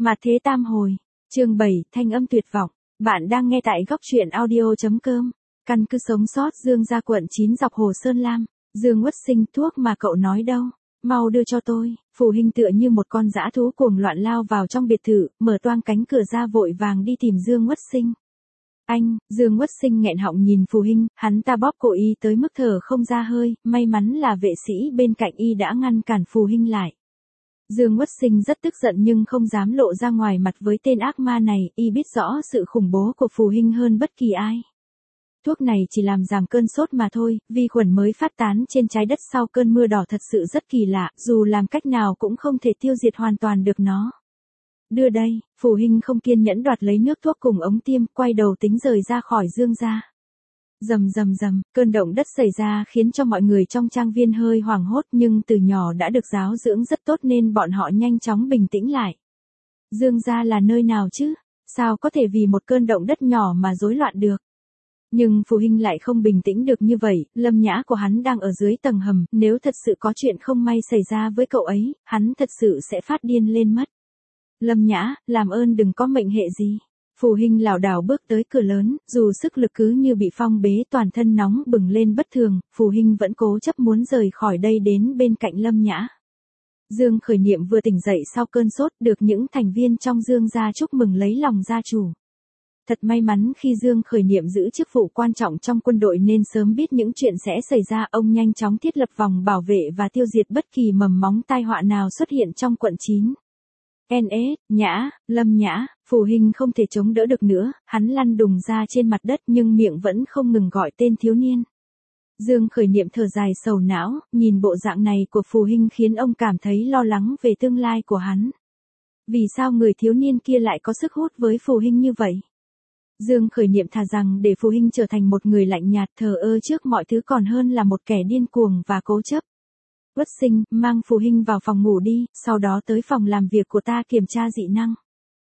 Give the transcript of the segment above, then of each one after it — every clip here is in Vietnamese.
Mà thế tam hồi. Chương 7, thanh âm tuyệt vọng. Bạn đang nghe tại góc truyện audio.com. Căn cứ sống sót Dương gia quận 9 dọc Hồ Sơn Lam. Dương Uất Sinh, thuốc mà cậu nói đâu? Mau đưa cho tôi. Phù Hinh tựa như một con dã thú cuồng loạn lao vào trong biệt thự, mở toang cánh cửa ra vội vàng đi tìm Dương Uất Sinh. Anh, Dương Uất Sinh nghẹn họng nhìn Phù Hinh, hắn ta bóp cổ y tới mức thở không ra hơi, may mắn là vệ sĩ bên cạnh y đã ngăn cản Phù Hinh lại. Dương Uất Sinh rất tức giận nhưng không dám lộ ra ngoài mặt với tên ác ma này, y biết rõ sự khủng bố của Phù Hinh hơn bất kỳ ai. Thuốc này chỉ làm giảm cơn sốt mà thôi, vi khuẩn mới phát tán trên trái đất sau cơn mưa đỏ thật sự rất kỳ lạ, dù làm cách nào cũng không thể tiêu diệt hoàn toàn được nó. Đưa đây, Phù Hinh không kiên nhẫn đoạt lấy nước thuốc cùng ống tiêm, quay đầu tính rời ra khỏi Dương gia. Rầm rầm rầm, cơn động đất xảy ra khiến cho mọi người trong trang viên hơi hoảng hốt nhưng từ nhỏ đã được giáo dưỡng rất tốt nên bọn họ nhanh chóng bình tĩnh lại. Dương gia là nơi nào chứ? Sao có thể vì một cơn động đất nhỏ mà rối loạn được? Nhưng Phù Hinh lại không bình tĩnh được như vậy, Lâm Nhã của hắn đang ở dưới tầng hầm, nếu thật sự có chuyện không may xảy ra với cậu ấy, hắn thật sự sẽ phát điên lên mất. Lâm Nhã, làm ơn đừng có mệnh hệ gì. Phù Hinh lảo đảo bước tới cửa lớn, dù sức lực cứ như bị phong bế toàn thân nóng bừng lên bất thường, Phù Hinh vẫn cố chấp muốn rời khỏi đây đến bên cạnh Lâm Nhã. Dương Khởi Niệm vừa tỉnh dậy sau cơn sốt được những thành viên trong Dương gia chúc mừng lấy lòng gia chủ. Thật may mắn khi Dương Khởi Niệm giữ chức vụ quan trọng trong quân đội nên sớm biết những chuyện sẽ xảy ra, ông nhanh chóng thiết lập vòng bảo vệ và tiêu diệt bất kỳ mầm móng tai họa nào xuất hiện trong quận 9. Nhã, Lâm Nhã, Phù Hinh không thể chống đỡ được nữa, hắn lăn đùng ra trên mặt đất nhưng miệng vẫn không ngừng gọi tên thiếu niên. Dương Khởi Niệm thở dài sầu não, nhìn bộ dạng này của Phù Hinh khiến ông cảm thấy lo lắng về tương lai của hắn. Vì sao người thiếu niên kia lại có sức hút với Phù Hinh như vậy? Dương Khởi Niệm thà rằng để Phù Hinh trở thành một người lạnh nhạt thờ ơ trước mọi thứ còn hơn là một kẻ điên cuồng và cố chấp. Uất Sinh, mang Phù Hinh vào phòng ngủ đi, sau đó tới phòng làm việc của ta kiểm tra dị năng.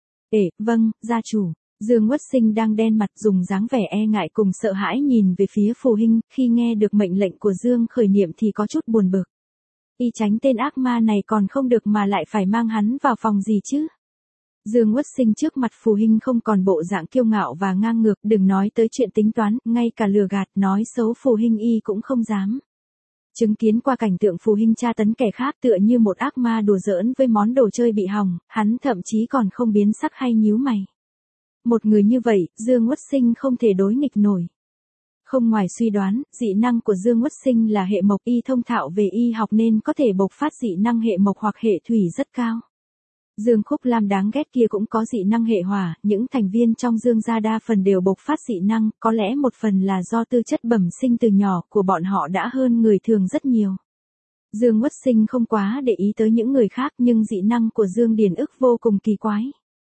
Vâng, gia chủ. Dương Uất Sinh đang đen mặt dùng dáng vẻ e ngại cùng sợ hãi nhìn về phía Phù Hinh, khi nghe được mệnh lệnh của Dương Khởi Niệm thì có chút buồn bực. Y tránh tên ác ma này còn không được mà lại phải mang hắn vào phòng gì chứ? Dương Uất Sinh trước mặt Phù Hinh không còn bộ dạng kiêu ngạo và ngang ngược, đừng nói tới chuyện tính toán, ngay cả lừa gạt nói xấu Phù Hinh y cũng không dám. Chứng kiến qua cảnh tượng Phù Hinh tra tấn kẻ khác tựa như một ác ma đùa giỡn với món đồ chơi bị hỏng, hắn thậm chí còn không biến sắc hay nhíu mày. Một người như vậy, Dương Uất Sinh không thể đối nghịch nổi. Không ngoài suy đoán, dị năng của Dương Uất Sinh là hệ mộc, y thông thạo về y học nên có thể bộc phát dị năng hệ mộc hoặc hệ thủy rất cao. Dương Khúc Lam đáng ghét kia cũng có dị năng hệ hỏa, những thành viên trong Dương gia đa phần đều bộc phát dị năng, có lẽ một phần là do tư chất bẩm sinh từ nhỏ của bọn họ đã hơn người thường rất nhiều. Dương Uất Sinh không quá để ý tới những người khác nhưng dị năng của Dương Điền Ức vô cùng kỳ quái.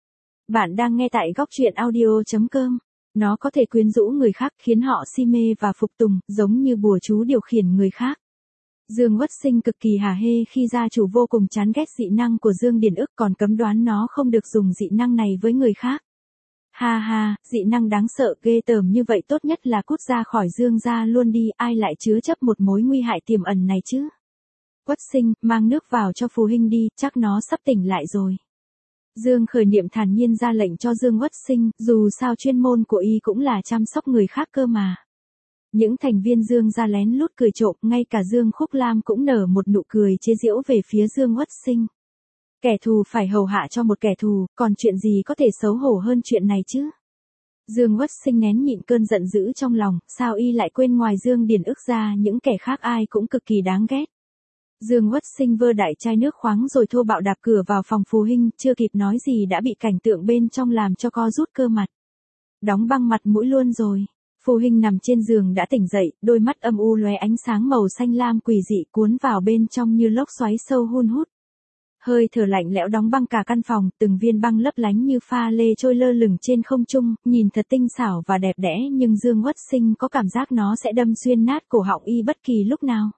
Bạn đang nghe tại góc truyện audio.com. Nó có thể quyến rũ người khác khiến họ si mê và phục tùng, giống như bùa chú điều khiển người khác. Dương Uất Sinh cực kỳ hả hê khi gia chủ vô cùng chán ghét dị năng của Dương Điền Ức còn cấm đoán nó không được dùng dị năng này với người khác. Ha ha, dị năng đáng sợ ghê tởm như vậy tốt nhất là cút ra khỏi Dương gia luôn đi, ai lại chứa chấp một mối nguy hại tiềm ẩn này chứ? Uất Sinh, mang nước vào cho Phù Hinh đi, chắc nó sắp tỉnh lại rồi. Dương Khởi Niệm thản nhiên ra lệnh cho Dương Uất Sinh, dù sao chuyên môn của y cũng là chăm sóc người khác cơ mà. Những thành viên Dương gia lén lút cười trộm, ngay cả Dương Khúc Lam cũng nở một nụ cười chế giễu về phía Dương Uất Sinh. Kẻ thù phải hầu hạ cho một kẻ thù, còn chuyện gì có thể xấu hổ hơn chuyện này chứ? Dương Uất Sinh nén nhịn cơn giận dữ trong lòng, sao y lại quên ngoài Dương Điền Ức ra những kẻ khác ai cũng cực kỳ đáng ghét. Dương Uất Sinh vơ đại chai nước khoáng rồi thô bạo đạp cửa vào phòng Phù Hinh, chưa kịp nói gì đã bị cảnh tượng bên trong làm cho co rút cơ mặt. Đóng băng mặt mũi luôn rồi. Phù Hinh nằm trên giường đã tỉnh dậy, đôi mắt âm u lóe ánh sáng màu xanh lam quỷ dị cuốn vào bên trong như lốc xoáy sâu hun hút. Hơi thở lạnh lẽo đóng băng cả căn phòng, từng viên băng lấp lánh như pha lê trôi lơ lửng trên không trung, nhìn thật tinh xảo và đẹp đẽ nhưng Dương Uất Sinh có cảm giác nó sẽ đâm xuyên nát cổ họng y bất kỳ lúc nào.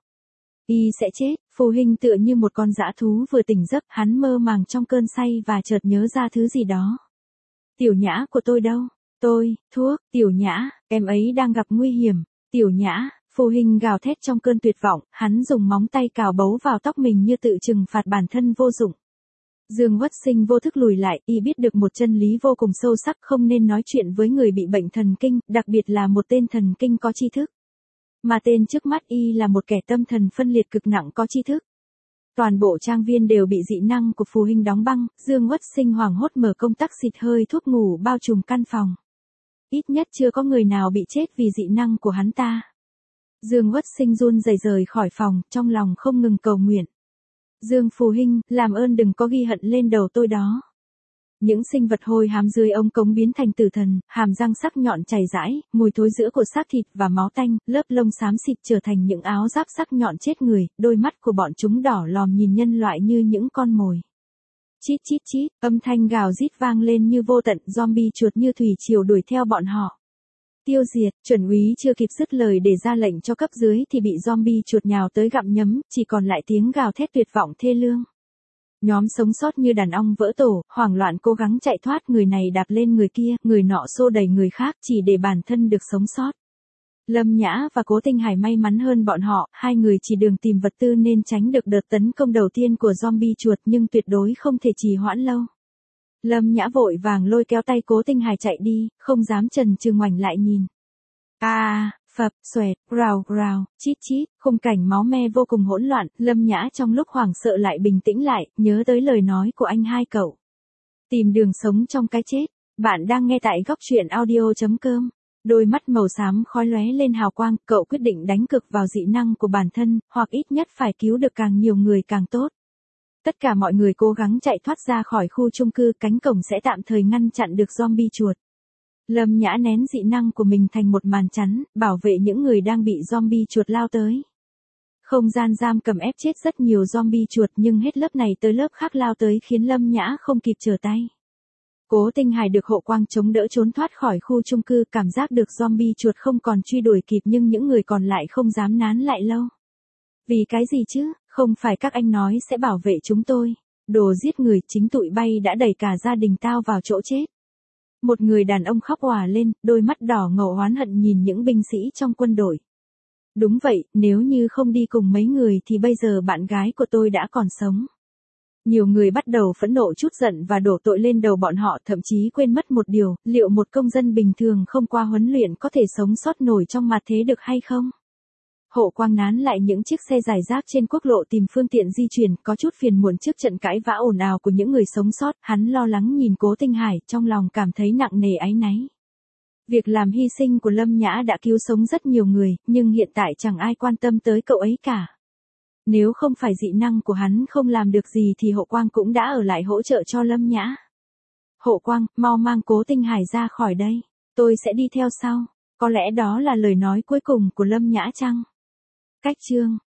Y sẽ chết. Phù Hinh tựa như một con dã thú vừa tỉnh giấc, hắn mơ màng trong cơn say và chợt nhớ ra thứ gì đó. Tiểu Nhã của tôi đâu? Thuốc, Tiểu Nhã, em ấy đang gặp nguy hiểm. Tiểu Nhã, Phù Hinh gào thét trong cơn tuyệt vọng, hắn dùng móng tay cào bấu vào tóc mình như tự trừng phạt bản thân vô dụng. Dương Uất Sinh vô thức lùi lại, y biết được một chân lý vô cùng sâu sắc, không nên nói chuyện với người bị bệnh thần kinh, đặc biệt là một tên thần kinh có tri thức. Mà tên trước mắt y là một kẻ tâm thần phân liệt cực nặng có tri thức. Toàn bộ trang viên đều bị dị năng của phù hình đóng băng, Dương Uất Sinh hoảng hốt mở công tắc xịt hơi thuốc ngủ bao trùm căn phòng. Ít nhất chưa có người nào bị chết vì dị năng của hắn ta. Dương Uất Sinh run rẩy rời khỏi phòng, trong lòng không ngừng cầu nguyện. Dương Phù Hinh, làm ơn đừng có ghi hận lên đầu tôi đó. Những sinh vật hôi hám dưới ống cống biến thành tử thần, hàm răng sắc nhọn chảy rãi, mùi thối rữa của xác thịt và máu tanh, lớp lông xám xịt trở thành những áo giáp sắc nhọn chết người, đôi mắt của bọn chúng đỏ lòm nhìn nhân loại như những con mồi. Chít chít chít, âm thanh gào rít vang lên như vô tận, zombie chuột như thủy triều đuổi theo bọn họ. Tiêu diệt, chuẩn úy chưa kịp dứt lời để ra lệnh cho cấp dưới thì bị zombie chuột nhào tới gặm nhấm, chỉ còn lại tiếng gào thét tuyệt vọng thê lương. Nhóm sống sót như đàn ong vỡ tổ, hoảng loạn cố gắng chạy thoát, người này đạp lên người kia, người nọ xô đẩy người khác chỉ để bản thân được sống sót. Lâm Nhã và Cố Tinh Hải may mắn hơn bọn họ, hai người chỉ đường tìm vật tư nên tránh được đợt tấn công đầu tiên của zombie chuột nhưng tuyệt đối không thể trì hoãn lâu. Lâm Nhã vội vàng lôi kéo tay Cố Tinh Hải chạy đi, không dám chần chừ ngoảnh lại nhìn. Phập, xoẹt, rào, rào, chít chít, khung cảnh máu me vô cùng hỗn loạn, Lâm Nhã trong lúc hoảng sợ lại bình tĩnh lại, nhớ tới lời nói của anh hai cậu. Tìm đường sống trong cái chết, bạn đang nghe tại góc truyện audio.com. Đôi mắt màu xám khói lóe lên hào quang, cậu quyết định đánh cược vào dị năng của bản thân, hoặc ít nhất phải cứu được càng nhiều người càng tốt. Tất cả mọi người cố gắng chạy thoát ra khỏi khu chung cư, cánh cổng sẽ tạm thời ngăn chặn được zombie chuột. Lâm Nhã nén dị năng của mình thành một màn chắn, bảo vệ những người đang bị zombie chuột lao tới. Không gian giam cầm ép chết rất nhiều zombie chuột nhưng hết lớp này tới lớp khác lao tới khiến Lâm Nhã không kịp trở tay. Cố Tinh Hải được hộ quang chống đỡ trốn thoát khỏi khu chung cư, cảm giác được zombie chuột không còn truy đuổi kịp nhưng những người còn lại không dám nán lại lâu. Vì cái gì chứ, không phải các anh nói sẽ bảo vệ chúng tôi. Đồ giết người, chính tụi bay đã đẩy cả gia đình tao vào chỗ chết. Một người đàn ông khóc òa lên, đôi mắt đỏ ngầu oán hận nhìn những binh sĩ trong quân đội. Đúng vậy, nếu như không đi cùng mấy người thì bây giờ bạn gái của tôi đã còn sống. Nhiều người bắt đầu phẫn nộ trút giận và đổ tội lên đầu bọn họ, thậm chí quên mất một điều, liệu một công dân bình thường không qua huấn luyện có thể sống sót nổi trong mặt thế được hay không? Hộ quang nán lại những chiếc xe giải rác trên quốc lộ tìm phương tiện di chuyển, có chút phiền muộn trước trận cãi vã ồn ào của những người sống sót, hắn lo lắng nhìn Cố Tinh Hải, trong lòng cảm thấy nặng nề áy náy. Việc làm hy sinh của Lâm Nhã đã cứu sống rất nhiều người, nhưng hiện tại chẳng ai quan tâm tới cậu ấy cả. Nếu không phải dị năng của hắn không làm được gì thì Hộ Quang cũng đã ở lại hỗ trợ cho Lâm Nhã. Hộ Quang, mau mang Cố Tinh Hải ra khỏi đây, tôi sẽ đi theo sau. Có lẽ đó là lời nói cuối cùng của Lâm Nhã chăng? Cách chương